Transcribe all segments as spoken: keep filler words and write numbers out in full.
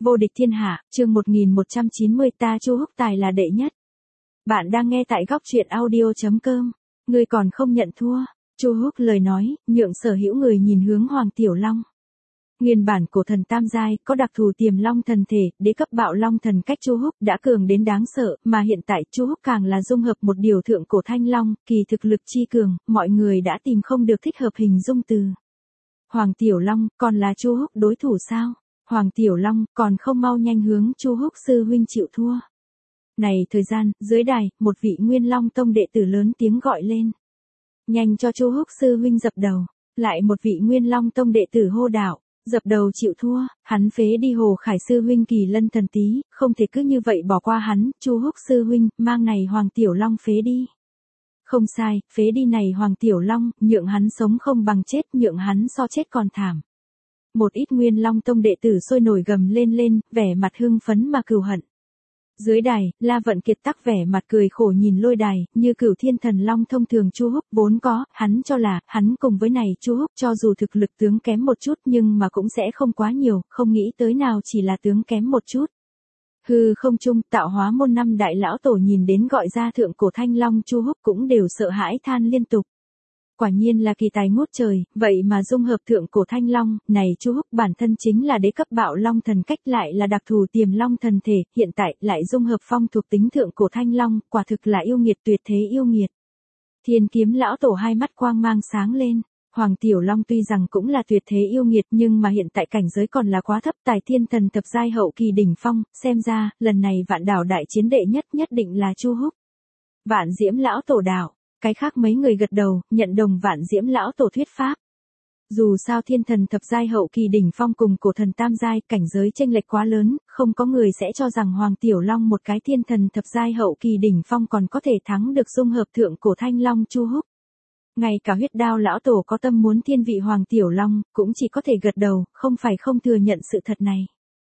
Vô địch thiên hạ, chương một nghìn một trăm chín mươi ta Chu Húc tài là đệ nhất. Bạn đang nghe tại góc truyện audio chấm com. Ngươi còn không nhận thua. Chu Húc lời nói, nhượng sở hữu người nhìn hướng Hoàng Tiểu Long. Nguyên bản cổ thần tam giai, có đặc thù tiềm long thần thể, đế cấp bạo long thần cách Chu Húc đã cường đến đáng sợ, mà hiện tại Chu Húc càng là dung hợp một điều thượng cổ thanh long, kỳ thực lực chi cường, mọi người đã tìm không được thích hợp hình dung từ. Hoàng Tiểu Long, còn là Chu Húc đối thủ sao? Hoàng Tiểu Long, còn không mau nhanh hướng Chu Húc sư huynh chịu thua. Này thời gian, dưới đài, một vị Nguyên Long Tông đệ tử lớn tiếng gọi lên. Nhanh cho Chu Húc sư huynh dập đầu. Lại một vị Nguyên Long Tông đệ tử hô đạo, dập đầu chịu thua, hắn phế đi Hồ Khải sư huynh Kỳ Lân thần tí, không thể cứ như vậy bỏ qua hắn, Chu Húc sư huynh, mang này Hoàng Tiểu Long phế đi. Không sai, phế đi này Hoàng Tiểu Long, nhượng hắn sống không bằng chết, nhượng hắn so chết còn thảm. Một ít Nguyên Long Tông đệ tử sôi nổi gầm lên lên, vẻ mặt hưng phấn mà cừu hận. Dưới đài, La Vận Kiệt tắc vẻ mặt cười khổ nhìn lôi đài, như Cửu Thiên Thần Long thông thường Chu Húc vốn có, hắn cho là, hắn cùng với này Chu Húc cho dù thực lực tướng kém một chút nhưng mà cũng sẽ không quá nhiều, không nghĩ tới nào chỉ là tướng kém một chút. Hư không trung, tạo hóa môn năm đại lão tổ nhìn đến gọi ra thượng cổ thanh long Chu Húc cũng đều sợ hãi than liên tục. Quả nhiên là kỳ tài ngút trời, vậy mà dung hợp thượng cổ thanh long, này Chu Húc bản thân chính là đế cấp bạo long thần cách lại là đặc thù tiềm long thần thể, hiện tại lại dung hợp phong thuộc tính thượng cổ thanh long, quả thực là yêu nghiệt tuyệt thế yêu nghiệt. Thiên kiếm lão tổ hai mắt quang mang sáng lên, Hoàng Tiểu Long tuy rằng cũng là tuyệt thế yêu nghiệt nhưng mà hiện tại cảnh giới còn là quá thấp, tài thiên thần thập giai hậu kỳ đỉnh phong, xem ra, lần này vạn đảo đại chiến đệ nhất nhất định là Chu Húc. Vạn Diễm lão tổ đạo. Cái khác mấy người gật đầu, nhận đồng Vạn Diễm lão tổ thuyết pháp. Dù sao thiên thần thập giai hậu kỳ đỉnh phong cùng cổ thần tam giai, cảnh giới chênh lệch quá lớn, không có người sẽ cho rằng Hoàng Tiểu Long một cái thiên thần thập giai hậu kỳ đỉnh phong còn có thể thắng được dung hợp thượng cổ thanh long Chu Húc. Ngay cả huyết đao lão tổ có tâm muốn thiên vị Hoàng Tiểu Long, cũng chỉ có thể gật đầu, không phải không thừa nhận sự thật này.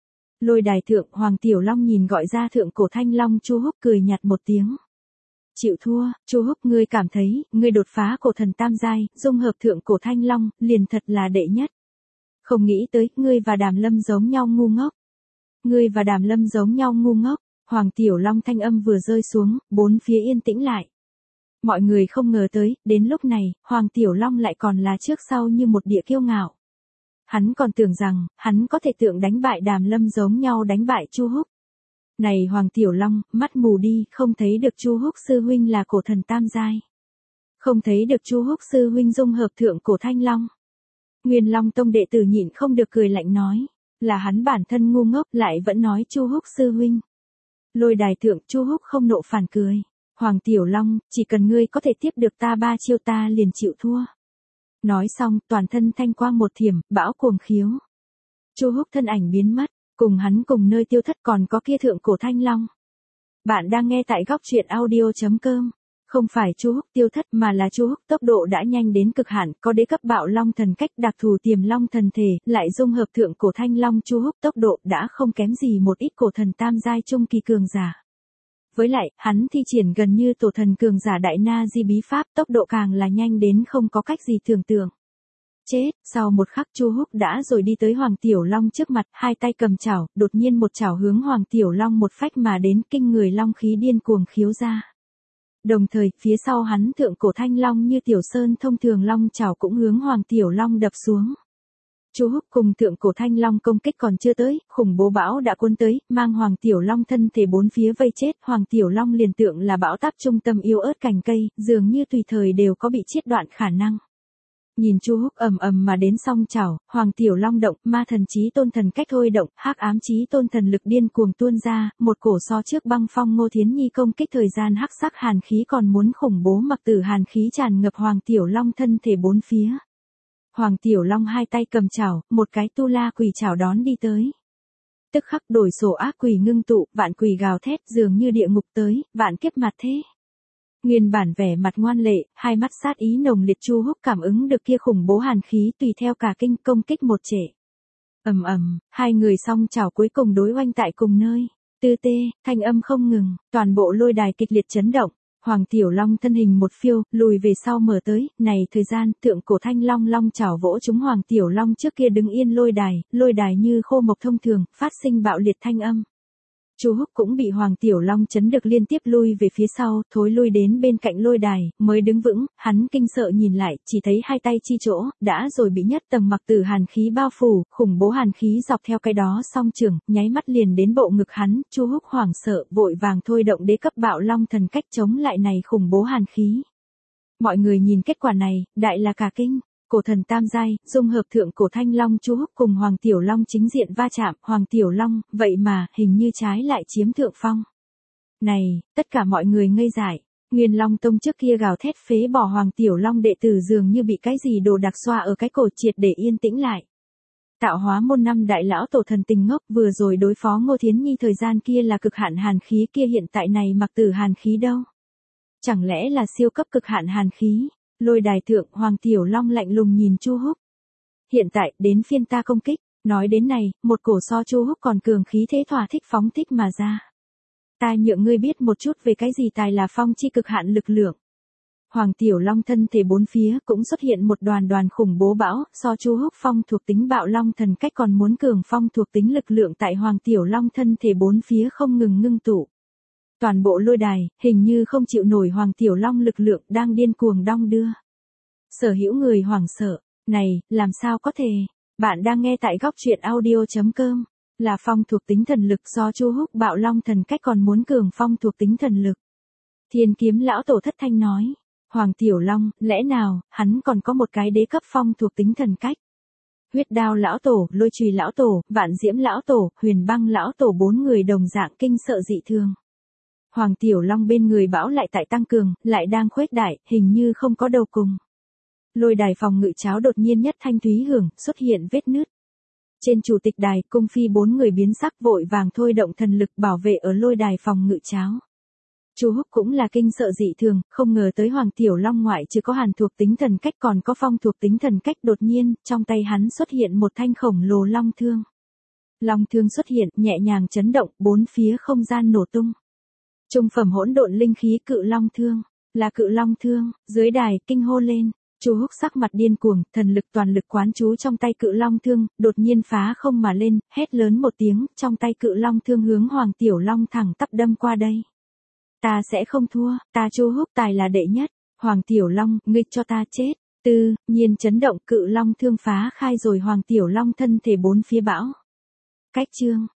Lôi đài thượng, Hoàng Tiểu Long nhìn gọi ra thượng cổ thanh long Chu Húc cười nhạt một tiếng. Chịu thua, Chu Húc ngươi cảm thấy, ngươi đột phá cổ thần tam giai, dung hợp thượng cổ thanh long, liền thật là đệ nhất. Không nghĩ tới, ngươi và Đàm Lâm giống nhau ngu ngốc. Ngươi và Đàm Lâm giống nhau ngu ngốc, Hoàng Tiểu Long thanh âm vừa rơi xuống, bốn phía yên tĩnh lại. Mọi người không ngờ tới, đến lúc này, Hoàng Tiểu Long lại còn là trước sau như một địa kiêu ngạo. Hắn còn tưởng rằng, hắn có thể tượng đánh bại Đàm Lâm giống nhau đánh bại Chu Húc. Này Hoàng Tiểu Long, mắt mù đi, không thấy được Chu Húc sư huynh là cổ thần tam giai. Không thấy được Chu Húc sư huynh dung hợp thượng cổ thanh long. Nguyên Long Tông đệ tử nhịn không được cười lạnh nói, là hắn bản thân ngu ngốc lại vẫn nói Chu Húc sư huynh. Lôi đài thượng Chu Húc không nộ phản cười, Hoàng Tiểu Long, chỉ cần ngươi có thể tiếp được ta ba chiêu ta liền chịu thua. Nói xong, toàn thân thanh quang một thiểm, bão cuồng khiếu. Chu Húc thân ảnh biến mất. Cùng hắn cùng nơi tiêu thất còn có kia thượng cổ thanh long. Bạn đang nghe tại góc truyện audio chấm com. Không phải Chu Húc tiêu thất mà là Chu Húc tốc độ đã nhanh đến cực hạn, có đế cấp bạo long thần cách đặc thù tiềm long thần thể, lại dung hợp thượng cổ thanh long Chu Húc tốc độ đã không kém gì một ít cổ thần tam giai trung kỳ cường giả. Với lại, hắn thi triển gần như tổ thần cường giả đại na di bí pháp, tốc độ càng là nhanh đến không có cách gì tưởng tượng. Chết, sau một khắc Chu Húc đã rồi đi tới Hoàng Tiểu Long trước mặt, hai tay cầm chảo, đột nhiên một chảo hướng Hoàng Tiểu Long một phách mà đến, kinh người long khí điên cuồng khiếu ra. Đồng thời, phía sau hắn thượng cổ thanh long như tiểu sơn thông thường long chảo cũng hướng Hoàng Tiểu Long đập xuống. Chu Húc cùng thượng cổ thanh long công kích còn chưa tới, khủng bố bão đã cuốn tới, mang Hoàng Tiểu Long thân thể bốn phía vây chết, Hoàng Tiểu Long liền tượng là bão táp trung tâm yếu ớt cành cây, dường như tùy thời đều có bị chiết đoạn khả năng. Nhìn Chu Húc ầm ầm mà đến song chảo, Hoàng Tiểu Long động, ma thần chí tôn thần cách thôi động, hắc ám chí tôn thần lực điên cuồng tuôn ra, một cổ so trước băng phong Ngô Thiến Nhi công kích thời gian hắc sắc hàn khí còn muốn khủng bố mặc tử hàn khí tràn ngập Hoàng Tiểu Long thân thể bốn phía. Hoàng Tiểu Long hai tay cầm chảo, một cái tu la quỷ chảo đón đi tới. Tức khắc đổi sổ ác quỷ ngưng tụ, vạn quỷ gào thét dường như địa ngục tới, vạn kiếp mặt thế. Nguyên bản vẻ mặt ngoan lệ, hai mắt sát ý nồng liệt Chu Húc cảm ứng được kia khủng bố hàn khí tùy theo cả kinh công kích một trệ. Ầm ầm, hai người song chảo cuối cùng đối oanh tại cùng nơi. Tư tê, thanh âm không ngừng, toàn bộ lôi đài kịch liệt chấn động. Hoàng Tiểu Long thân hình một phiêu, lùi về sau mở tới, này thời gian, thượng cổ thanh long long chảo vỗ chúng Hoàng Tiểu Long trước kia đứng yên lôi đài, lôi đài như khô mộc thông thường, phát sinh bạo liệt thanh âm. Chu Húc cũng bị Hoàng Tiểu Long chấn được liên tiếp lui về phía sau, thối lui đến bên cạnh lôi đài, mới đứng vững, hắn kinh sợ nhìn lại, chỉ thấy hai tay chi chỗ, đã rồi bị nhất tầng mặc tử hàn khí bao phủ, khủng bố hàn khí dọc theo cái đó song trường, nháy mắt liền đến bộ ngực hắn, Chu Húc hoảng sợ, vội vàng thôi động đế cấp bạo long thần cách chống lại này khủng bố hàn khí. Mọi người nhìn kết quả này, đại là cả kinh. Cổ thần tam giai, dung hợp thượng cổ thanh long Chu Húc cùng Hoàng Tiểu Long chính diện va chạm, Hoàng Tiểu Long, vậy mà, hình như trái lại chiếm thượng phong. Này, tất cả mọi người ngây dại, Nguyên Long Tông trước kia gào thét phế bỏ Hoàng Tiểu Long đệ tử dường như bị cái gì đồ đặc xoa ở cái cổ triệt để yên tĩnh lại. Tạo hóa môn năm đại lão tổ thần tình ngốc vừa rồi đối phó Ngô Thiến Nhi thời gian kia là cực hạn hàn khí kia hiện tại này mặc tử hàn khí đâu. Chẳng lẽ là siêu cấp cực hạn hàn khí? Lôi đài thượng, Hoàng Tiểu Long lạnh lùng nhìn Chu Húc. Hiện tại, đến phiên ta công kích, nói đến này, một cổ so Chu Húc còn cường khí thế thỏa thích phóng thích mà ra. Ta nhượng ngươi biết một chút về cái gì tài là phong chi cực hạn lực lượng. Hoàng Tiểu Long thân thể bốn phía cũng xuất hiện một đoàn đoàn khủng bố bão, so Chu Húc phong thuộc tính bạo long thần cách còn muốn cường phong thuộc tính lực lượng tại Hoàng Tiểu Long thân thể bốn phía không ngừng ngưng tụ. Toàn bộ lôi đài, hình như không chịu nổi Hoàng Tiểu Long lực lượng đang điên cuồng đong đưa. Sở hữu người hoảng sợ, này, làm sao có thể? Bạn đang nghe tại góc truyện audio chấm com, là phong thuộc tính thần lực do Chu Húc bạo long thần cách còn muốn cường phong thuộc tính thần lực. Thiên kiếm lão tổ thất thanh nói, Hoàng Tiểu Long, lẽ nào, hắn còn có một cái đế cấp phong thuộc tính thần cách? Huyết đao lão tổ, lôi chùy lão tổ, vạn diễm lão tổ, huyền băng lão tổ bốn người đồng dạng kinh sợ dị thường. Hoàng Tiểu Long bên người bão lại tại tăng cường, lại đang khuếch đại, hình như không có đầu cùng. Lôi đài phòng ngự cháo đột nhiên nhất thanh thúy hưởng, xuất hiện vết nứt. Trên chủ tịch đài, cung phi bốn người biến sắc vội vàng thôi động thần lực bảo vệ ở lôi đài phòng ngự cháo. Chu Húc cũng là kinh sợ dị thường, không ngờ tới Hoàng Tiểu Long ngoại trừ có hàn thuộc tính thần cách còn có phong thuộc tính thần cách đột nhiên, trong tay hắn xuất hiện một thanh khổng lồ long thương. Long thương xuất hiện, nhẹ nhàng chấn động, bốn phía không gian nổ tung. Trung phẩm hỗn độn linh khí cự long thương, là cự long thương, dưới đài, kinh hô lên, Chu Húc sắc mặt điên cuồng, thần lực toàn lực quán chú trong tay cự long thương, đột nhiên phá không mà lên, hét lớn một tiếng, trong tay cự long thương hướng Hoàng Tiểu Long thẳng tắp đâm qua đây. Ta sẽ không thua, ta Chu Húc tài là đệ nhất, Hoàng Tiểu Long, ngươi cho ta chết, tư, nhiên chấn động cự long thương phá khai rồi Hoàng Tiểu Long thân thể bốn phía bão. Cách chương.